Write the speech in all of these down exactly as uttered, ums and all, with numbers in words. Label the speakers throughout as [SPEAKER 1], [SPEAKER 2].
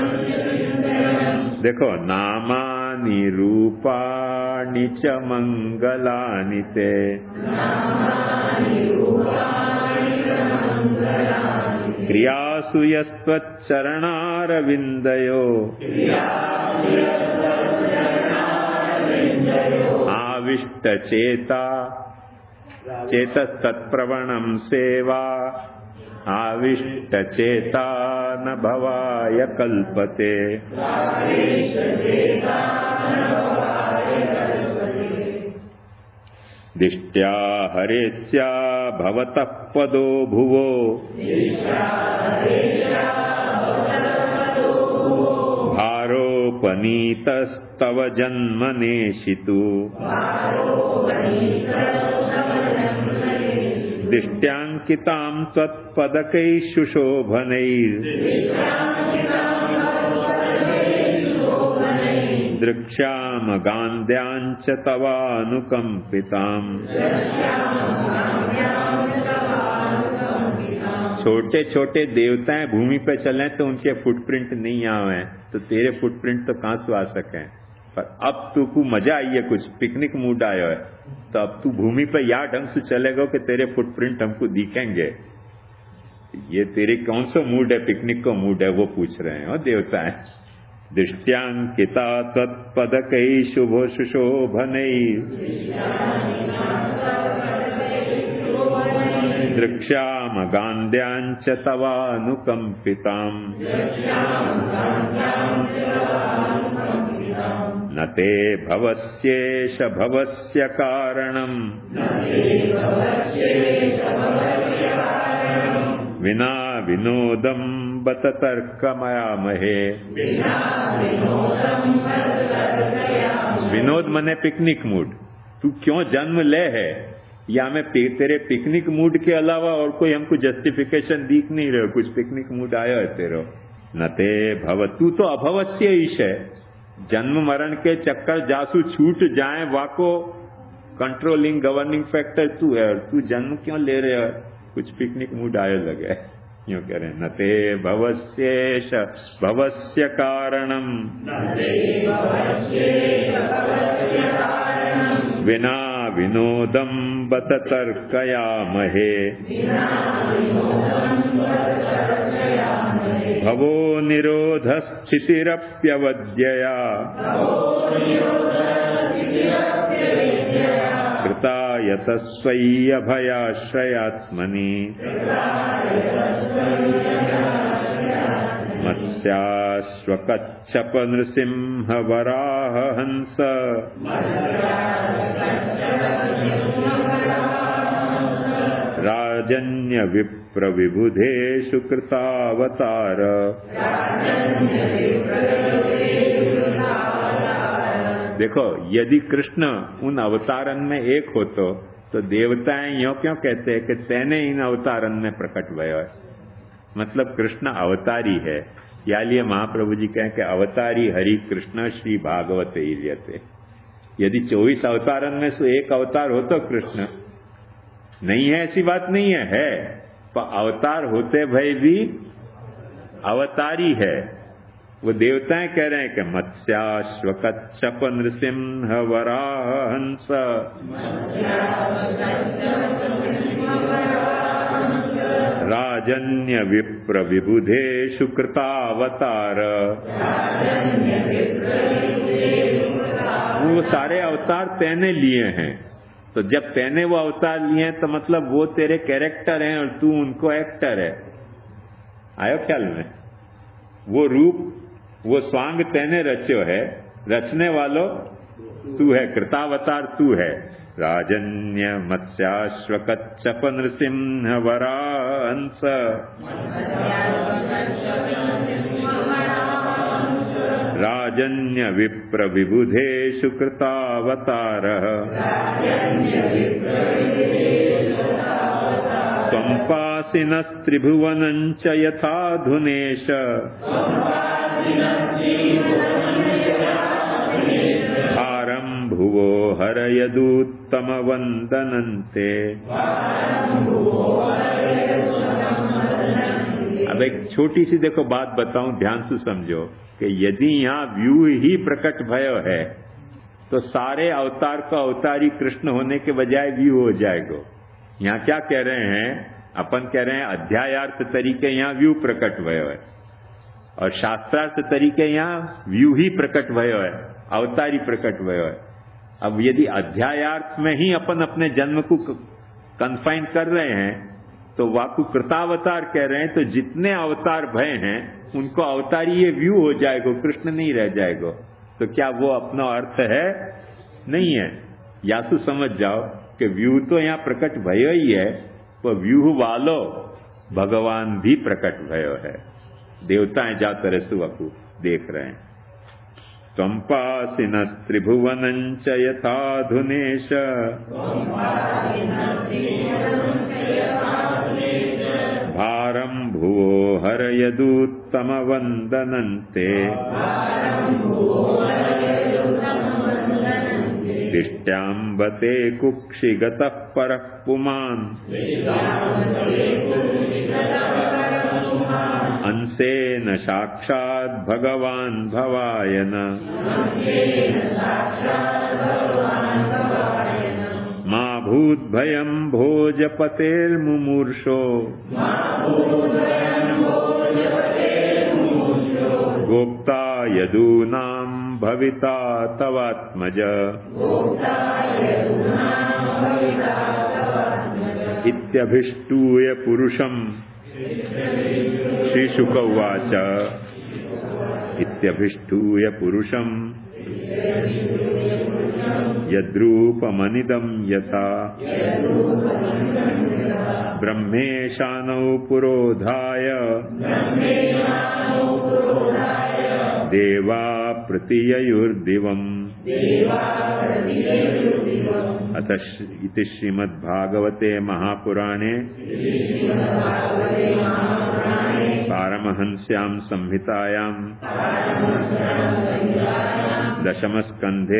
[SPEAKER 1] देखो, नामानि रूपाणि च मंगलानि ते, क्रियासु यस्त्वच्चरणारविन्दयो, आविष्टचेता चेतस्तत्प्रवणं सेवा, आविष्टचेता न भवाय कल्पते। दिष्ट्या हरेस्या भवतः पदो भुवो, भारोपनीतस्तव जन्मनेशितु, दिष्ट्यांकितां त्वत्पदकैः सुशोभनैर्, दृक्ष्याम गान्ध्यांच तवानुकंपिताम्। छोटे छोटे देवताएं भूमि पे चले तो उनके फुटप्रिंट नहीं आवे, तो तेरे फुटप्रिंट तो कहां से आ सके। पर अब तू को मजा आई है, कुछ पिकनिक मूड आया है, तो अब तू भूमि पे या ढंग से चलेगा कि तेरे फुटप्रिंट हमको दिखेंगे। ये तेरे कौन सा मूड है, पिकनिक का मूड है, वो पूछ रहे हैं देवताएं। दृष्ट्यांकिता तत्पदकैः शुभो सुशोभनैः, दृक्ष्याम गान्ध्यांच तवानुकंपिताम्। न ते भवस्येष भवस्य कारणम्, विना विनोदं बत तर्कमयामहे। विनोद मने पिकनिक मूड। तू क्यों जन्म ले है, या मैं तेरे पिकनिक मूड के अलावा और कोई हमको जस्टिफिकेशन दिख नहीं रहे, कुछ पिकनिक मूड आया है तेरा। न ते भव, तू तो अभवस्य ईश है, जन्म मरण के चक्कर जासू छूट जाए वाको कंट्रोलिंग गवर्निंग फैक्टर तू है, और तू जन्म क्यों ले रहे हो, कुछ पिकनिक मूड आया लगे यूं कह रहे। न ते भवस्येष भवस्य कारणम, विना विनोदम बत तर्कयामहे। भवो निरोधस्थितिरप्यवद्यया, कृता यतस्वय्यभयाश्रयात्मनि। मत्स्याश्वकच्छप नृसिंह वराह हंस, राजन्य विप्र विबुधेषु कृतावतार। देखो, यदि कृष्ण उन अवतारन में एक हो तो, तो देवताएं यो क्यों कहते हैं कि तेने इन अवतारन में प्रकट भयो है, मतलब कृष्ण अवतारी है। या लिए महाप्रभु जी कहें कि अवतारी हरि कृष्ण श्री भागवत इलियते। यदि चौबीस अवतारन में से एक अवतार हो तो कृष्ण नहीं है, ऐसी बात नहीं है, है पर अवतार होते भय भी अवतारी है। वो देवताएं कह रहे हैं कि मत्स्याश्वकच्छप नृसिंह वराह हंस, राजन्य विप्र विबुधेषु कृतावतार। वो सारे अवतार तेने लिए हैं, तो जब तेने वो अवतार लिए हैं तो मतलब वो तेरे कैरेक्टर हैं और तू उनको एक्टर है। आयो ख्याल में? वो रूप, वो स्वांग तेने रचो है, रचने वालो तू है, कृतावतार तू है। राजन्य मत्स्याश्वकच्छप नृसिंह वराहंस, राजन्य विप्र विबुधेषु कृतावतारः। त्वं पासिनस्त्रिभुवनं च यथाधुनेश, भारं भुवो हरयदुत्तमवन्दनन्ते। अब एक छोटी सी देखो बात बताऊं, ध्यान से समझो कि यदि यहाँ व्यू ही प्रकट भयो है तो सारे अवतार का अवतारी कृष्ण होने के बजाय व्यू हो जाएगा। यहाँ क्या कह रहे हैं, अपन कह रहे हैं अध्यायार्थ तरीके यहाँ व्यू प्रकट भयो है और शास्त्रार्थ तरीके यहाँ व्यू ही प्रकट भयो है, अवतारी प्रकट भयो है। अब यदि अध्यायार्थ में ही अपन अपने जन्म को कन्फाइन कर रहे हैं तो वाकु कृतावतार कह रहे हैं, तो जितने अवतार भय हैं उनको अवतारी ये व्यू हो जाएगा, कृष्ण नहीं रह जाएगा। तो क्या वो अपना अर्थ है? नहीं है। यासु समझ जाओ कि व्यू तो यहाँ प्रकट भयो ही है, वो व्यू वालो भगवान भी प्रकट भयो है। देवताएं जा तरह से वाकु देख रहे हैं। त्वम्पासिनस्त्रिभुवनञ्च यथाधुनेश भारं भुवो हरयदुत्तमवन्दनन्ते दिष्ट्याम्बते कुक्षिगतः परः पुमान् अंसेन साक्षात् भगवान् भवायन मा भूद्भयं भोजपतेर्मुमूर्षो गोप्ता यदूनां भविता तवात्मज इत्यभिष्टूय पुरुषम् श्रीशुक उवाच इत्यभिष्टूय पुरुषम् यद्रूपमनिदं यथा ब्रह्मेशानौ पुरोधाय देवा प्रतीययुर्दिवम् अथ इति श्रीमद्भागवते महापुराणे पारमहंस्यां संहितायां दशमस्कन्धे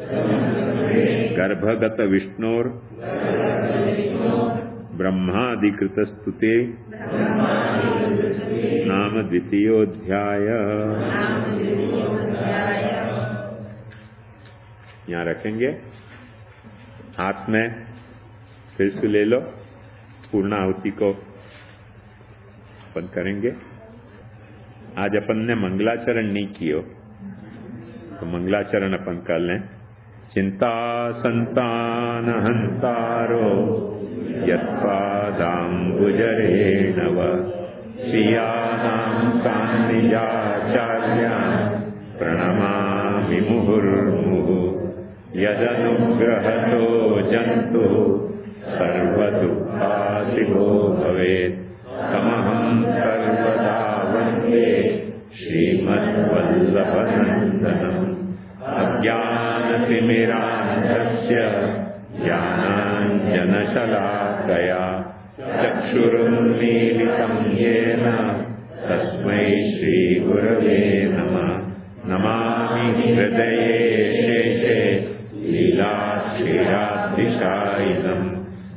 [SPEAKER 1] गर्भगत विष्णोर ब्रह्मादिकृतस्तुते नाम द्वितीयोऽध्याय। यहाँ रखेंगे, हाथ में फिर से ले लो, पूर्णाहुति को अपन करेंगे। आज अपन ने मंगलाचरण नहीं कियो तो मंगलाचरण अपन कर लें। चिंता संतान हंतारो यत्पादाम्बुजरेणव श्रियाणां कान्निजाचार्यान् प्रणमामि मुहुर्मुहुः यदनुग्रहतो जन्तुः सर्वदुःखातिगो भवेत् तमहं सर्वदा वन्दे श्रीमद्वल्लभनन्दनम् अज्ञानतिमिरान्धस्य ज्ञानाञ्जनशलाकया चक्षुरुन्मीलितं येन तस्मै श्रीगुरवे नमः। नमामि हृदये शेषे लीलाक्षीराब्धिशायिनम्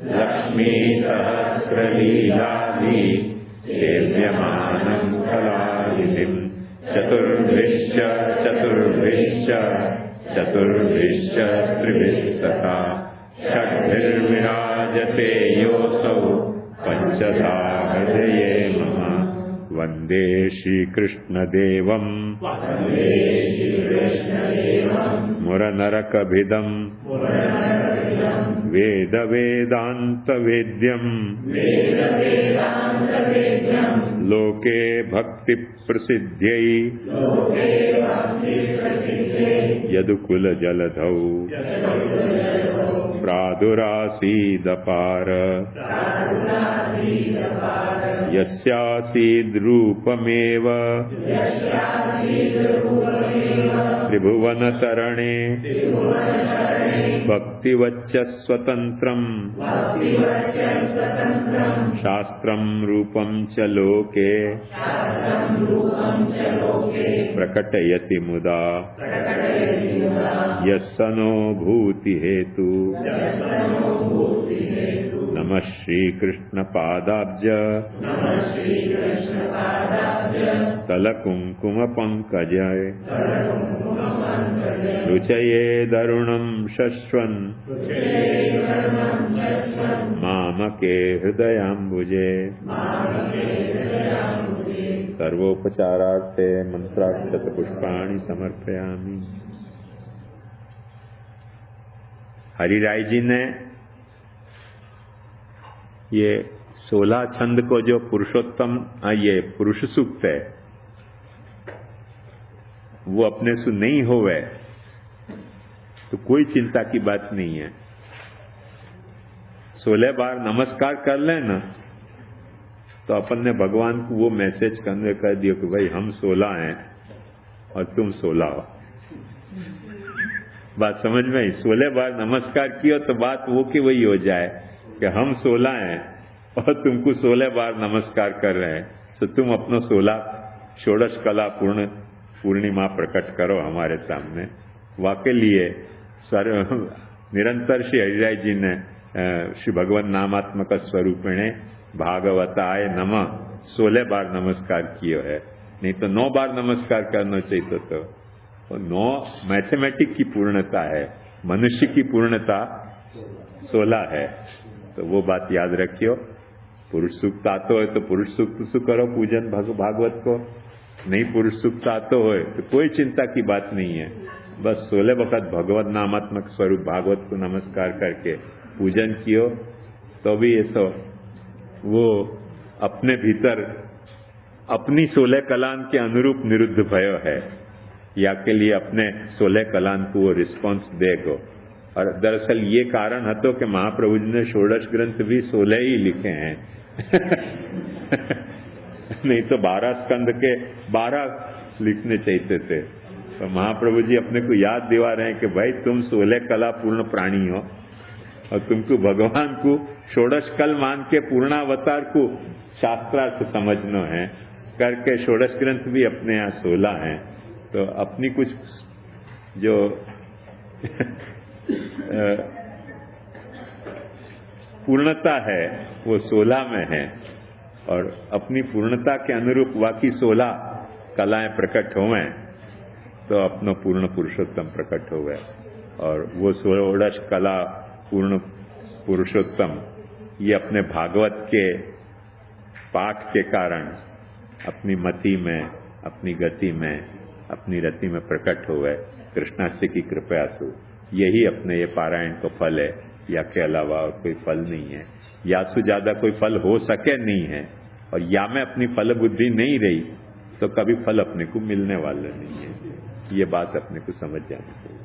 [SPEAKER 1] लक्ष्मीसहस्रलीलाभि सेव्यमानं कलानिधिम् चतुर्भिश्च चतुर्भिश्च चतुर्भिश्च त्रिभिस्तथा षड्भिर्विराजते योऽसौ पञ्चधा हृदये मम। वन्दे श्रीकृष्णदेवम् मुरनरकभिदम् वेदवेदान्तवेद्यम् लोके भक्तिप्रसिद्ध्यै यदुकुलजलधौ प्रादुरासीदपार यस्यासीद्रूपमेव त्रिभुवनतरणे भक्तिवच्च स्वतन्त्रम् शास्त्रं रूपं च लोके प्रकटयति मुदा यस्सनो भूतिहेतु न नमः श्री कृष्ण पादाब्ज तल कुंकुम पंकजय रुचये दरुणं शश्वन् मामके हृदयाम्बुजे सर्वोपचारार्थे मंत्राक्षत पुष्पाणि समर्पयामि। हरिराय जी ने ये सोलह छंद को जो पुरुषोत्तम ये पुरुष सूक्त है वो अपने से नहीं होवे तो कोई चिंता की बात नहीं है। सोलह बार नमस्कार कर लेना तो अपन ने भगवान को वो मैसेज कन्वे कर दियो कि भाई हम सोलह हैं और तुम सोलह हो। बात समझ में आई? सोलह बार नमस्कार किया तो बात वो की वही हो जाए कि हम सोलह हैं और तुमको सोलह बार नमस्कार कर रहे हैं, तो तुम अपना सोलह षोडश कला पूर्ण पूर्णिमा प्रकट करो हमारे सामने। वाके लिए सर निरंतर श्री हरिराय जी ने श्री भगवान नामात्मक स्वरूपिणे भागवताय नमः सोलह बार नमस्कार किया है, नहीं तो नौ बार नमस्कार करना चाहिए। तो, तो नौ मैथमेटिक की पूर्णता है, मनुष्य की पूर्णता सोलह है। तो वो बात याद रखियो। पुरुष सूक्त आतो है तो पुरुष सूक्त से करो पूजन भागवत को, नहीं पुरुष सूक्त आतो हो तो कोई चिंता की बात नहीं है। बस सोलह वक्त भगवत नामात्मक स्वरूप भागवत को नमस्कार करके पूजन कियो तो भी ये सो वो अपने भीतर अपनी सोलह कलान के अनुरूप निरुद्ध भयो है, या के लिए अपने सोलह कलान को वो रिस्पॉन्स देगो। और दरअसल ये कारण है तो कि महाप्रभु जी ने षोडश ग्रंथ भी सोलह ही लिखे हैं नहीं तो बारह स्कंद के बारह लिखने चाहिए थे। तो महाप्रभु जी अपने को याद दिवा रहे हैं कि भाई तुम सोलह कला पूर्ण प्राणी हो और तुमको भगवान को षोडश कल मान के पूर्णावतार को शास्त्रार्थ समझना है करके षोडश ग्रंथ भी अपने यहाँ सोलह हैं। तो अपनी कुछ जो पूर्णता है वो सोलह में है और अपनी पूर्णता के अनुरूप बाकी सोलह कलाएं प्रकट हुए तो अपना पूर्ण पुरुषोत्तम प्रकट हुए। और वो षोडश कला पूर्ण पुरुषोत्तम ये अपने भागवत के पाठ के कारण अपनी मति में, अपनी गति में, अपनी रति में प्रकट हुए कृष्णास्य की कृपा से। यही अपने ये पारायण का फल है, या के अलावा और कोई फल नहीं है। या से ज्यादा कोई फल हो सके नहीं है। और या में अपनी फल बुद्धि नहीं रही तो कभी फल अपने को मिलने वाला नहीं है। ये बात अपने को समझ जानी चाहिए।